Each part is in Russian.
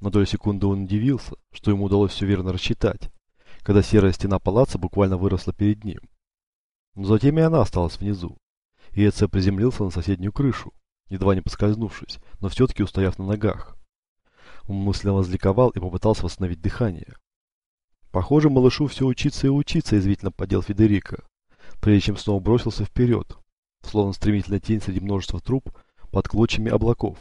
На долю секунды он удивился, что ему удалось все верно рассчитать, когда серая стена палаца буквально выросла перед ним. Но затем и она осталась внизу, и Эцио приземлился на соседнюю крышу, едва не поскользнувшись, но все-таки устояв на ногах. Он мысленно возликовал и попытался восстановить дыхание. Похоже, малышу все учиться и учиться, извительно поддел Федерико, прежде чем снова бросился вперед, словно стремительная тень среди множества труб под клочьями облаков.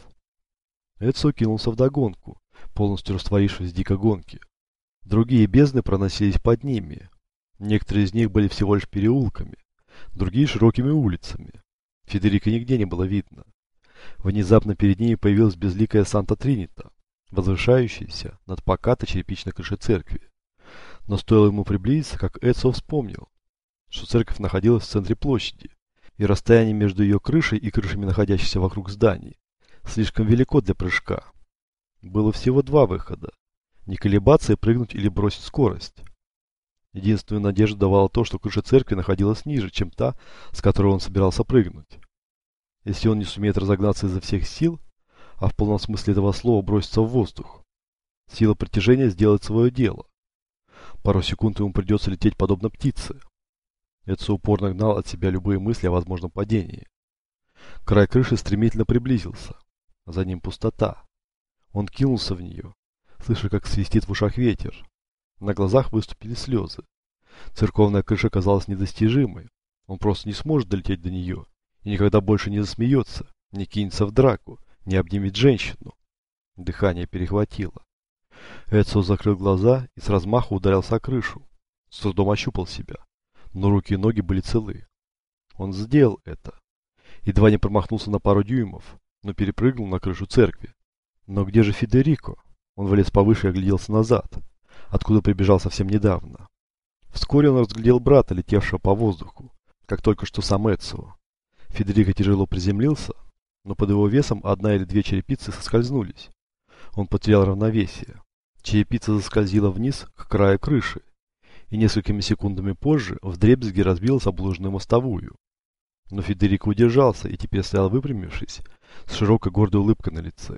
Эцио кинулся вдогонку, полностью растворившись в дикой гонке. Другие бездны проносились под ними. Некоторые из них были всего лишь переулками, другие широкими улицами. Федерико нигде не было видно. Внезапно перед ними появилась безликая Санта-Тринита, возвышающаяся над покатой черепичной крышей церкви. Но стоило ему приблизиться, как Эцио вспомнил, что церковь находилась в центре площади, и расстояние между ее крышей и крышами, находящихся вокруг зданий, слишком велико для прыжка. Было всего два выхода: не колебаться и прыгнуть или бросить скорость. Единственную надежду давало то, что крыша церкви находилась ниже, чем та, с которой он собирался прыгнуть. Если он не сумеет разогнаться изо всех сил, а в полном смысле этого слова броситься в воздух, сила притяжения сделает свое дело. Пару секунд ему придется лететь подобно птице. Эцио упорно гнал от себя любые мысли о возможном падении. Край крыши стремительно приблизился. За ним пустота. Он кинулся в нее, слыша, как свистит в ушах ветер. На глазах выступили слезы. Церковная крыша казалась недостижимой. Он просто не сможет долететь до нее и никогда больше не засмеется, не кинется в драку, не обнимет женщину. Дыхание перехватило. Эцио закрыл глаза и с размаху ударился о крышу. С трудом ощупал себя, но руки и ноги были целы. Он сделал это. Едва не промахнулся на пару дюймов, но перепрыгнул на крышу церкви. Но где же Федерико? Он влез повыше и огляделся назад, откуда прибежал совсем недавно. Вскоре он разглядел брата, летевшего по воздуху, как только что сам Эцио. Федерико тяжело приземлился, но под его весом одна или две черепицы соскользнулись. Он потерял равновесие. Черепица заскользила вниз к краю крыши, и несколькими секундами позже вдребезги разбилась об лужную мостовую. Но Федерико удержался и теперь стоял выпрямившись, с широкой гордой улыбкой на лице.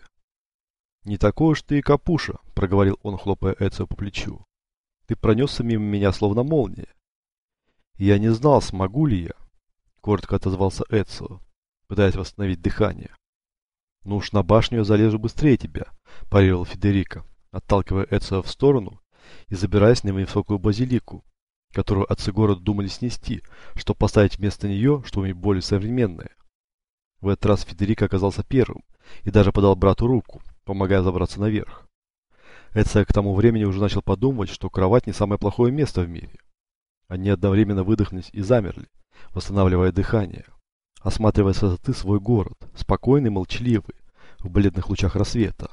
«Не такой уж ты и капуша», — проговорил он, хлопая Эцио по плечу. «Ты пронесся мимо меня, словно молния». «Я не знал, смогу ли я», — коротко отозвался Эцио, пытаясь восстановить дыхание. «Ну уж на башню я залезу быстрее тебя», – парировал Федерико, отталкивая Эцио в сторону и забираясь на невысокую базилику, которую отцы города думали снести, чтобы поставить вместо нее что-нибудь более современное. В этот раз Федерико оказался первым и даже подал брату руку, помогая забраться наверх. Эцио к тому времени уже начал подумать, что кровать не самое плохое место в мире. Они одновременно выдохнулись и замерли, восстанавливая дыхание, осматривая с высоты свой город, спокойный, молчаливый, в бледных лучах рассвета.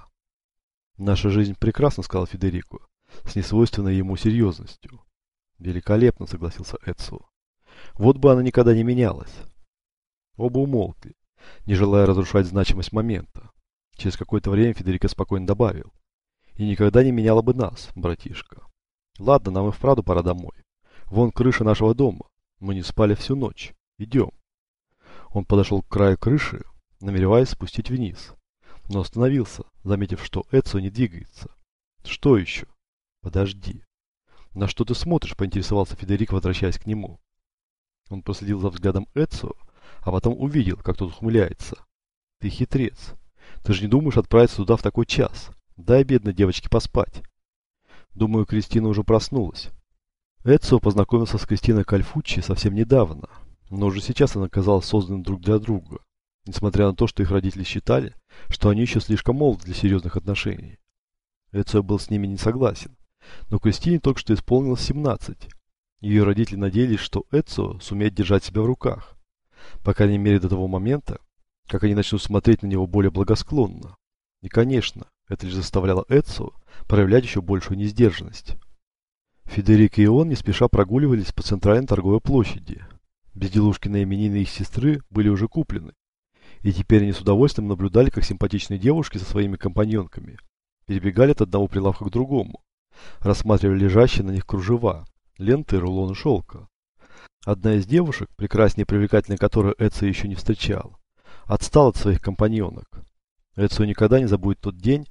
«Наша жизнь прекрасна», — сказал Федерико, с несвойственной ему серьезностью. «Великолепно», — согласился Эцио. «Вот бы она никогда не менялась». Оба умолкли, не желая разрушать значимость момента. Через какое-то время Федерико спокойно добавил: «И никогда не меняла бы нас, братишка. Ладно, нам и вправду пора домой. Вон крыша нашего дома. Мы не спали всю ночь. Идем». Он подошел к краю крыши, намереваясь спустить вниз, но остановился, заметив, что Эцио не двигается. «Что еще?» «Подожди». «На что ты смотришь?» – поинтересовался Федерико, возвращаясь к нему. Он проследил за взглядом Эцио, а потом увидел, как тот ухмыляется. «Ты хитрец. Ты же не думаешь отправиться туда в такой час? Дай бедной девочке поспать». «Думаю, Кристина уже проснулась». Эцио познакомился с Кристиной Кальфуччи совсем недавно, но уже сейчас она казалась созданной друг для друга, несмотря на то, что их родители считали, что они еще слишком молоды для серьезных отношений. Эцио был с ними не согласен, но Кристине только что исполнилось 17. Ее родители надеялись, что Эцио сумеет держать себя в руках, по крайней мере до того момента, как они начнут смотреть на него более благосклонно. И, конечно, это лишь заставляло Эцио проявлять еще большую несдержанность. Федерико и он не спеша прогуливались по центральной торговой площади. Безделушки на именины их сестры были уже куплены, и теперь они с удовольствием наблюдали, как симпатичные девушки со своими компаньонками перебегали от одного прилавка к другому, рассматривали лежащие на них кружева, ленты и рулоны шелка. Одна из девушек, прекраснее и привлекательной которой Эцио еще не встречал, отстала от своих компаньонок. Эцио никогда не забудет тот день,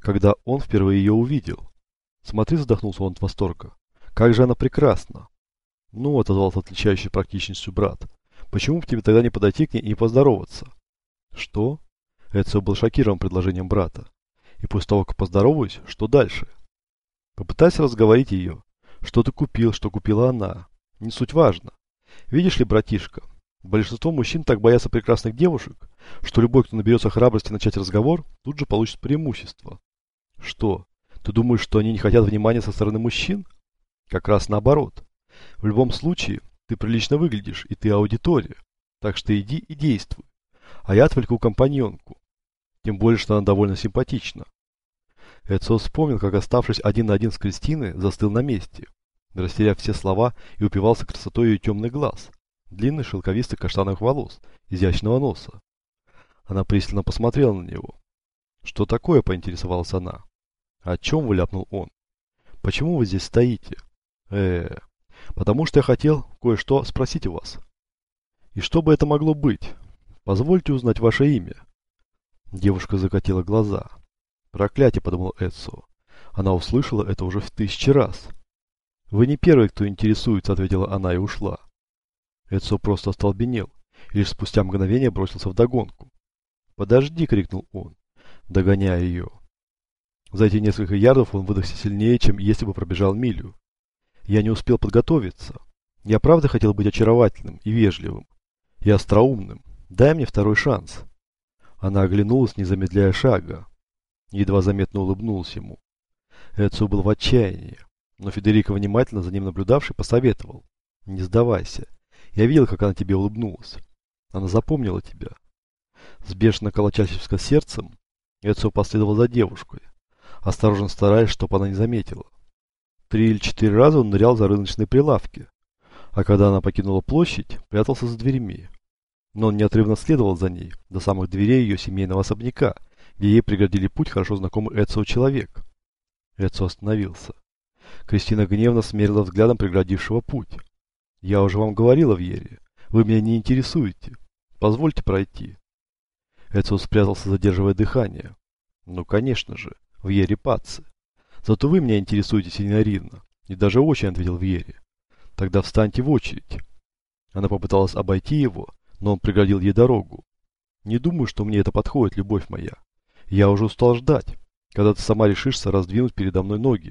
когда он впервые ее увидел. Смотри, задохнулся он от восторга. Как же она прекрасна. Ну, отозвался отличающий практичностью брат. Почему бы тебе тогда не подойти к ней и не поздороваться? Что? Эцио был шокирован предложением брата. И после того, как поздороваюсь, что дальше? Попытайся разговорить ее. Что ты купил, что купила она. Не суть важно. Видишь ли, братишка, большинство мужчин так боятся прекрасных девушек, что любой, кто наберется храбрости начать разговор, тут же получит преимущество. Что? Ты думаешь, что они не хотят внимания со стороны мужчин? Как раз наоборот. В любом случае, ты прилично выглядишь, и ты аудитория. Так что иди и действуй. А я отвлеку компаньонку. Тем более, что она довольно симпатична. Эцио вспомнил, как, оставшись один на один с Кристиной, застыл на месте, растеряв все слова и упивался красотой ее темных глаз, длинных шелковистых каштановых волос, изящного носа. Она пристально посмотрела на него. «Что такое?» – поинтересовалась она. «О чем вы?» – ляпнул он. «Почему вы здесь стоите?» Потому что я хотел кое-что спросить у вас». «И что бы это могло быть? Позвольте узнать ваше имя». Девушка закатила глаза. «Проклятие», – подумал Эцио. Она услышала это уже в 1000 раз. «Вы не первый, кто интересуется», – ответила она и ушла. Эцио просто остолбенел и лишь спустя мгновение бросился вдогонку. «Подожди!» – крикнул он, догоняя ее. За эти несколько ярдов он выдохся сильнее, чем если бы пробежал милю. «Я не успел подготовиться. Я правда хотел быть очаровательным и вежливым. И остроумным. Дай мне второй шанс». Она оглянулась, не замедляя шага. Едва заметно улыбнулась ему. Эцио был в отчаянии, но Федерико, внимательно за ним наблюдавший, посоветовал: «Не сдавайся. Я видел, как она тебе улыбнулась. Она запомнила тебя». С бешено колотящимся сердцем Эцио последовал за девушкой, осторожно стараясь, чтобы она не заметила. 3 или 4 раза он нырял за рыночные прилавки, а когда она покинула площадь, прятался за дверьми. Но он неотрывно следовал за ней до самых дверей ее семейного особняка, где ей преградили путь хорошо знакомый Эцио человек. Эцио остановился. Кристина гневно смерила взглядом преградившего путь. «Я уже вам говорила, Вьере, вы меня не интересуете. Позвольте пройти». Эцио спрятался, задерживая дыхание. «Ну, конечно же, Вьере Пацци. Зато вы меня интересуете, синьорина, и даже очень», — ответил Вьере. «Тогда встаньте в очередь». Она попыталась обойти его, но он преградил ей дорогу. «Не думаю, что мне это подходит, любовь моя. Я уже устал ждать, когда ты сама решишься раздвинуть передо мной ноги».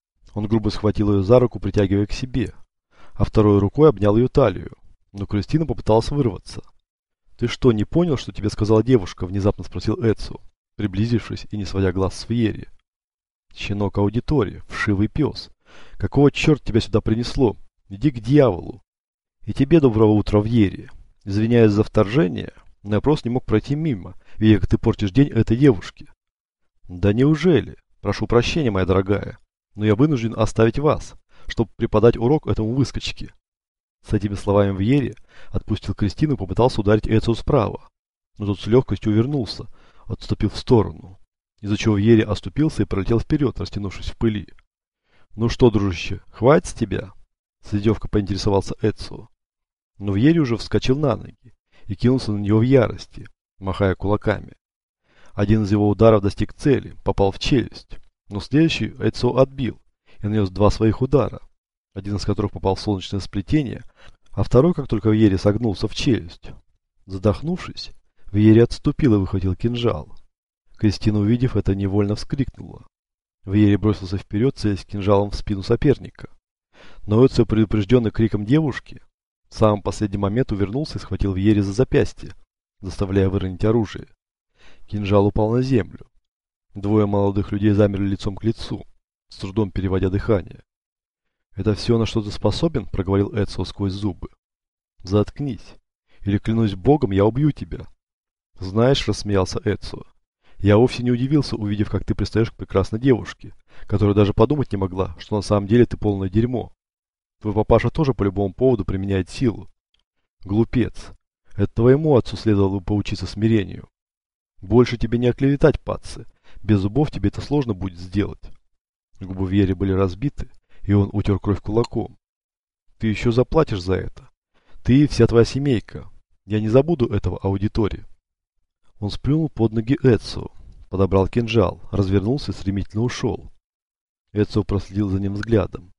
Он грубо схватил ее за руку, притягивая к себе, а второй рукой обнял ее талию, но Кристина попыталась вырваться. «Ты что, не понял, что тебе сказала девушка?» – внезапно спросил Эцио, приблизившись и не сводя глаз с Вьери. «Щенок аудитории, вшивый пес. Какого черта тебя сюда принесло? Иди к дьяволу!» «И тебе доброго утра, Вьери. Извиняюсь за вторжение, но я просто не мог пройти мимо, видя, как ты портишь день этой девушки». «Да неужели? Прошу прощения, моя дорогая, но я вынужден оставить вас, чтобы преподать урок этому выскочке». С этими словами Вьери отпустил Кристину и попытался ударить Эцио справа, но тот с легкостью увернулся, отступив в сторону, из-за чего Вьери оступился и пролетел вперед, растянувшись в пыли. «Ну что, дружище, хватит с тебя?» — с издевкой поинтересовался Эцио. Но Вьери уже вскочил на ноги и кинулся на него в ярости, махая кулаками. Один из его ударов достиг цели, попал в челюсть, но следующий Эцио отбил и нанес 2 своих удара, один из которых попал в солнечное сплетение, а второй, как только Вьери согнулся, в челюсть. Задохнувшись, Вьери отступил и выхватил кинжал. Кристина, увидев это, невольно вскрикнула. Вьери бросился вперед, целясь кинжалом в спину соперника. Но Эцио, предупрежденный криком девушки, в самый последний момент увернулся и схватил Вьери за запястье, заставляя выронить оружие. Кинжал упал на землю. 2 молодых людей замерли лицом к лицу, с трудом переводя дыхание. «Это все, на что ты способен?» – проговорил Эцио сквозь зубы. «Заткнись, или, клянусь богом, я убью тебя». «Знаешь», – рассмеялся Эцио, – «я вовсе не удивился, увидев, как ты пристаешь к прекрасной девушке, которая даже подумать не могла, что на самом деле ты полное дерьмо. Твой папаша тоже по любому поводу применяет силу. Глупец. Это твоему отцу следовало бы поучиться смирению. Больше тебе не оклеветать, Пацци. Без зубов тебе это сложно будет сделать». Губы Вьери были разбиты, и он утер кровь кулаком. «Ты еще заплатишь за это. Ты и вся твоя семейка. Я не забуду этого, аудитории». Он сплюнул под ноги Эцио, подобрал кинжал, развернулся и стремительно ушел. Эцио проследил за ним взглядом.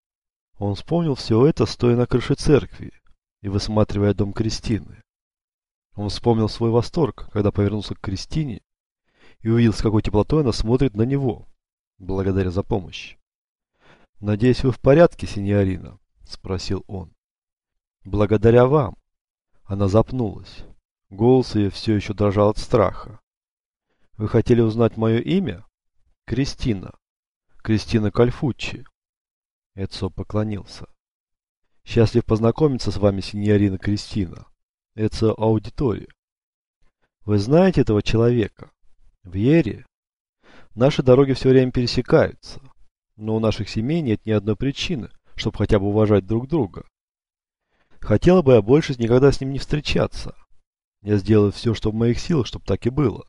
Он вспомнил все это, стоя на крыше церкви и высматривая дом Кристины. Он вспомнил свой восторг, когда повернулся к Кристине и увидел, с какой теплотой она смотрит на него, благодаря за помощь. «Надеюсь, вы в порядке, синьорина?» – спросил он. «Благодаря вам». Она запнулась. Голос ее все еще дрожал от страха. «Вы хотели узнать мое имя?» «Кристина. Кристина Кальфуччи». Эцио поклонился. «Счастлив познакомиться с вами, синьорина Кристина. Эцио Аудитори. Вы знаете этого человека? Вьери? Наши дороги все время пересекаются, но у наших семей нет ни одной причины, чтобы хотя бы уважать друг друга. Хотела бы я больше никогда с ним не встречаться. Я сделаю все, что в моих силах, чтобы так и было.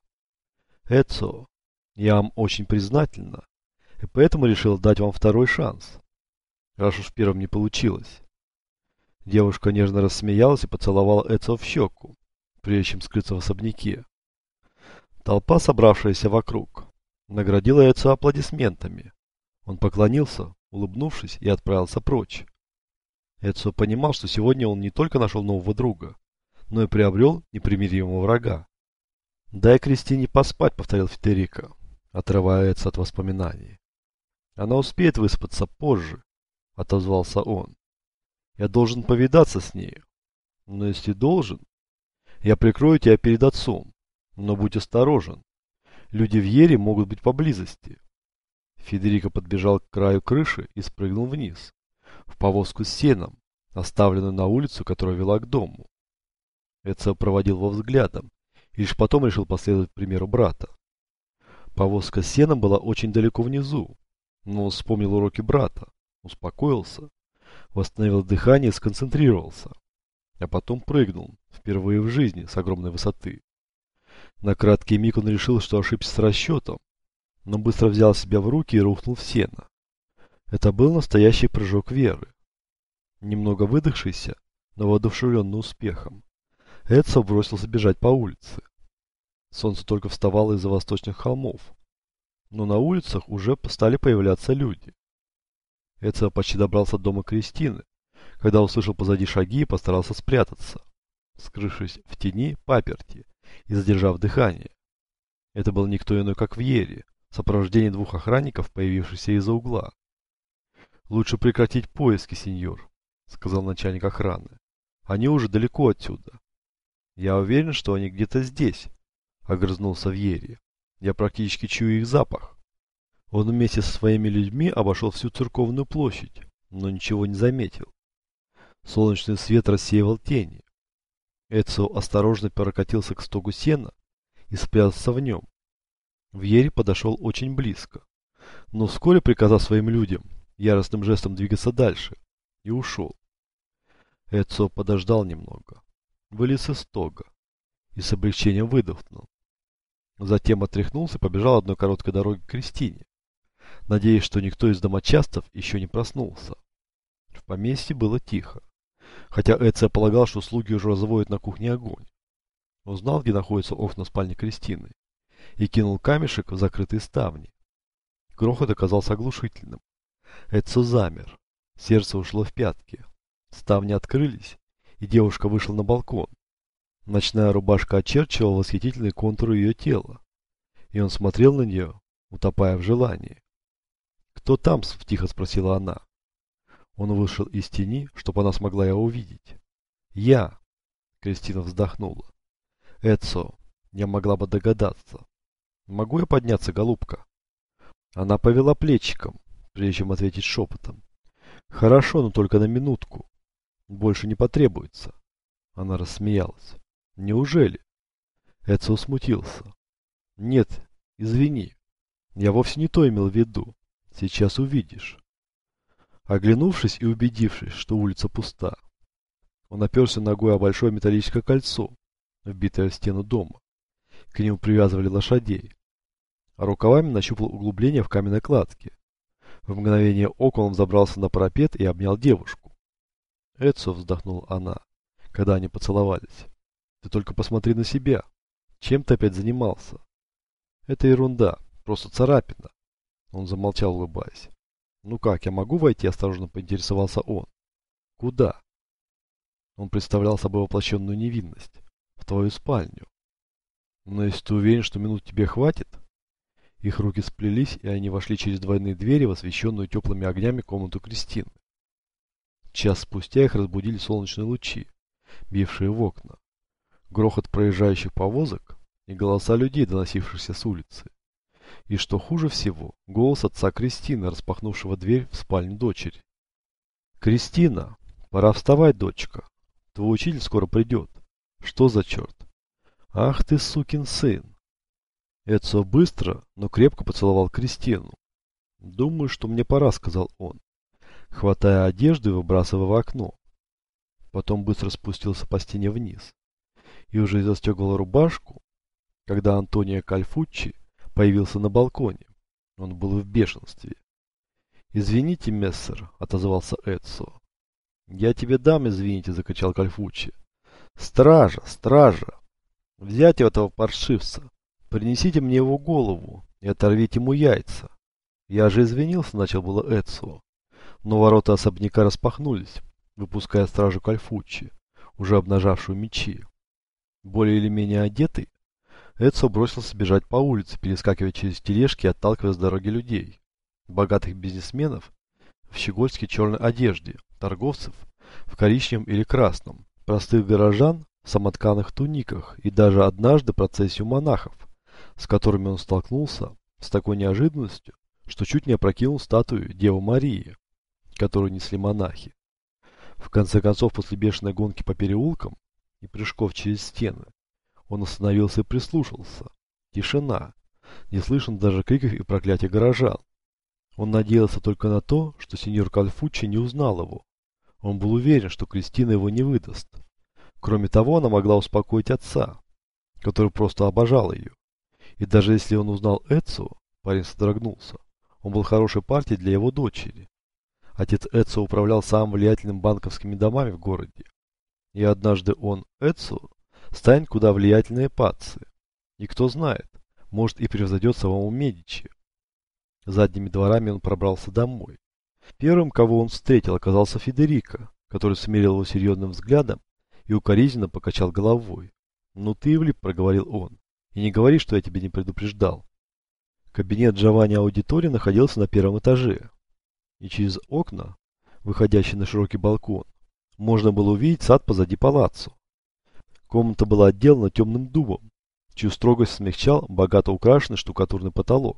Эцио, я вам очень признательна, и поэтому решил дать вам второй шанс, раз уж в первом не получилось». Девушка нежно рассмеялась и поцеловала Эцио в щеку, прежде чем скрыться в особняке. Толпа, собравшаяся вокруг, наградила Эцио аплодисментами. Он поклонился, улыбнувшись, и отправился прочь. Эцио понимал, что сегодня он не только нашел нового друга, но и приобрел непримиримого врага. «Дай Кристине поспать», — повторил Федерико, отрывая Эцио от воспоминаний. «Она успеет выспаться позже», — отозвался он. «Я должен повидаться с ней. Но если должен, я прикрою тебя перед отцом. Но будь осторожен. Люди в Ере могут быть поблизости». Федерико подбежал к краю крыши и спрыгнул вниз, в повозку с сеном, оставленную на улицу, которая вела к дому. Эцио проводил его взглядом и лишь потом решил последовать примеру брата. Повозка с сеном была очень далеко внизу, но он вспомнил уроки брата, успокоился, восстановил дыхание и сконцентрировался, а потом прыгнул, впервые в жизни, с огромной высоты. На краткий миг он решил, что ошибся с расчетом, но быстро взял себя в руки и рухнул в сено. Это был настоящий прыжок веры. Немного выдохшийся, но воодушевленный успехом, Эцио бросился бежать по улице. Солнце только вставало из-за восточных холмов, но на улицах уже стали появляться люди. Эцио почти добрался до дома Кристины, когда услышал позади шаги и постарался спрятаться, скрывшись в тени паперти и задержав дыхание. Это был никто иной, как Вьери, в сопровождении двух охранников, появившихся из-за угла. «Лучше прекратить поиски, сеньор», — сказал начальник охраны. «Они уже далеко отсюда». «Я уверен, что они где-то здесь», — огрызнулся Вьери. «Я практически чую их запах». Он вместе со своими людьми обошел всю церковную площадь, но ничего не заметил. Солнечный свет рассеивал тени. Эцио осторожно прокатился к стогу сена и спрятался в нем. Вьери подошел очень близко, но вскоре, приказав своим людям яростным жестом двигаться дальше, и ушел. Эцио подождал немного, вылез из стога и с облегчением выдохнул. Затем отряхнулся и побежал одной короткой дорогой к Кристине, надеясь, что никто из домочадцев еще не проснулся. В поместье было тихо, хотя Эцио полагал, что слуги уже разводят на кухне огонь. Он знал, где находятся окна спальни Кристины, и кинул камешек в закрытые ставни. Грохот оказался оглушительным. Эцио замер, сердце ушло в пятки. Ставни открылись, и девушка вышла на балкон. Ночная рубашка очерчивала восхитительные контуры ее тела, и он смотрел на нее, утопая в желании. «Кто там?» – тихо спросила она. Он вышел из тени, чтобы она смогла его увидеть. «Я!» – Кристина вздохнула. «Эцио, я могла бы догадаться. Могу я подняться, голубка?» Она повела плечиком, прежде чем ответить шепотом. «Хорошо, но только на минутку. Больше не потребуется». Она рассмеялась. «Неужели?» Эцио смутился. «Нет, извини. Я вовсе не то имел в виду. Сейчас увидишь». Оглянувшись и убедившись, что улица пуста, он оперся ногой о большое металлическое кольцо, вбитое в стену дома. К нему привязывали лошадей. А рукавами нащупал углубление в каменной кладке. В мгновение ока он взобрался на парапет и обнял девушку. «Эцио», — вздохнула она, когда они поцеловались, — «ты только посмотри на себя. Чем ты опять занимался?» Это ерунда, просто царапина. Он замолчал, улыбаясь. Ну как, я могу войти? Осторожно поинтересовался он. Куда? Он представлял собой воплощенную невинность. В твою спальню. Но если ты уверен, что минут тебе хватит... Их руки сплелись, и они вошли через двойные двери в освещенную теплыми огнями комнату Кристины. Час спустя их разбудили солнечные лучи, бившие в окна, грохот проезжающих повозок и голоса людей, доносившихся с улицы. И что хуже всего, голос отца Кристины, распахнувшего дверь в спальню дочери. «Кристина, пора вставать, дочка. Твой учитель скоро придет. Что за черт? Ах ты, сукин сын!» Эцио быстро, но крепко поцеловал Кристину. «Думаю, что мне пора», — сказал он, хватая одежду и выбрасывая в окно. Потом быстро спустился по стене вниз и уже застегивал рубашку, когда Антонио Кальфуччи появился на балконе. Он был в бешенстве. «Извините, мессер», — отозвался Эцио. «Я тебе дам, извините», — закричал Кальфуччи. «Стража, стража! Взять этого паршивца! Принесите мне его голову и оторвите ему яйца!» «Я же извинился», — начал было Эцио. Но ворота особняка распахнулись, выпуская стражу Кальфуччи, уже обнажавшую мечи. Более или менее одетый, Эцио бросился бежать по улице, перескакивая через тележки и отталкивая с дороги людей. Богатых бизнесменов в щегольской черной одежде, торговцев в коричневом или красном, простых горожан в самотканых туниках и даже однажды процессию монахов, с которыми он столкнулся с такой неожиданностью, что чуть не опрокинул статую Девы Марии, которую несли монахи. В конце концов, после бешеной гонки по переулкам и прыжков через стены, он остановился и прислушался. Тишина. Не слышно даже криков и проклятий горожан. Он надеялся только на то, что сеньор Кальфуччи не узнал его. Он был уверен, что Кристина его не выдаст. Кроме того, она могла успокоить отца, который просто обожал ее. И даже если он узнал Эцио, парень содрогнулся, он был хорошей партией для его дочери. Отец Эцио управлял самыми влиятельными банковскими домами в городе. И однажды он, Эцио, станет куда влиятельнее Пацци. И кто знает, может и превзойдет самому Медичи. Задними дворами он пробрался домой. Первым, кого он встретил, оказался Федерико, который смерил его серьезным взглядом и укоризненно покачал головой. «Ну ты и влип», — проговорил он. «И не говори, что я тебя не предупреждал». Кабинет Джованни Аудитори находился на первом этаже. И через окна, выходящие на широкий балкон, можно было увидеть сад позади палаццо. Комната была отделана темным дубом, чью строгость смягчал богато украшенный штукатурный потолок.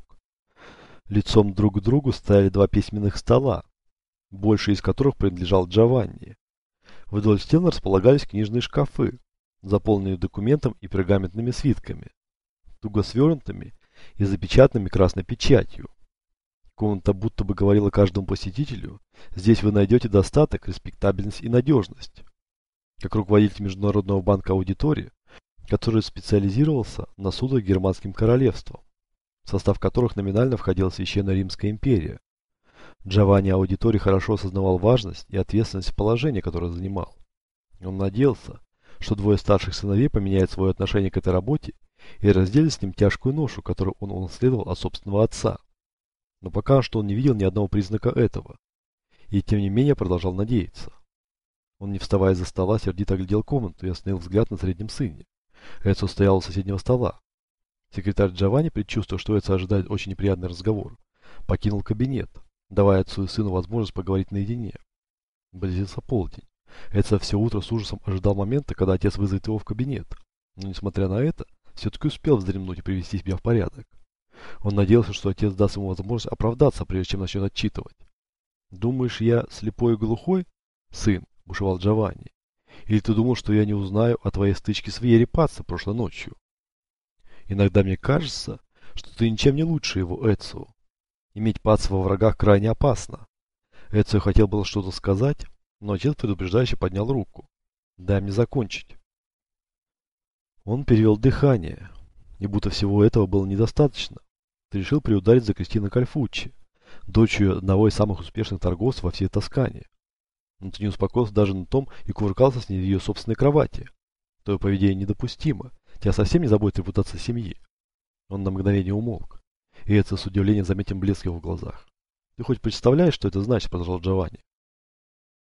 Лицом друг к другу стояли два письменных стола, больший из которых принадлежал Джованни. Вдоль стен располагались книжные шкафы, заполненные документом и пергаментными свитками, туго свернутыми и запечатанными красной печатью. Комната будто бы говорила каждому посетителю: здесь вы найдете достаток, респектабельность и надежность. Как руководитель Международного банка Аудитори, который специализировался на судах германским королевством, в состав которых номинально входила Священная Римская империя, Джованни Аудитори хорошо осознавал важность и ответственность положения, которое занимал. Он надеялся, что двое старших сыновей поменяют свое отношение к этой работе и разделят с ним тяжкую ношу, которую он унаследовал от собственного отца. Но пока что он не видел ни одного признака этого, и тем не менее продолжал надеяться. Он, не вставая из-за стола, сердито оглядел комнату и остановил взгляд на среднем сыне. Эцио стоял у соседнего стола. Секретарь Джованни, предчувствуя, что Эцио ожидает очень неприятный разговор, покинул кабинет, давая отцу и сыну возможность поговорить наедине. Близился полдень. Эцио все утро с ужасом ожидал момента, когда отец вызовет его в кабинет, но, несмотря на это, все-таки успел вздремнуть и привести себя в порядок. Он надеялся, что отец даст ему возможность оправдаться, прежде чем начнет отчитывать. «Думаешь, я слепой и глухой, сын?» – бушевал Джованни. «Или ты думал, что я не узнаю о твоей стычке с Вьери Паццо прошлой ночью? Иногда мне кажется, что ты ничем не лучше его, Эцио. Иметь Паццо во врагах крайне опасно». Эцио хотел было что-то сказать, но отец предупреждающе поднял руку. «Дай мне закончить». Он перевел дыхание, и будто всего этого было недостаточно. Ты решил приударить за Кристиной Кальфуччи, дочерью одного из самых успешных торговцев во всей Тоскане. Но ты не успокоился даже на том и кувыркался с ней в ее собственной кровати. Твое поведение недопустимо. Тебя совсем не заботит репутация семьи. Он на мгновение умолк, и Эцио с удивлением заметил блеск в его глазах. «Ты хоть представляешь, что это значит?» – продолжал Джованни.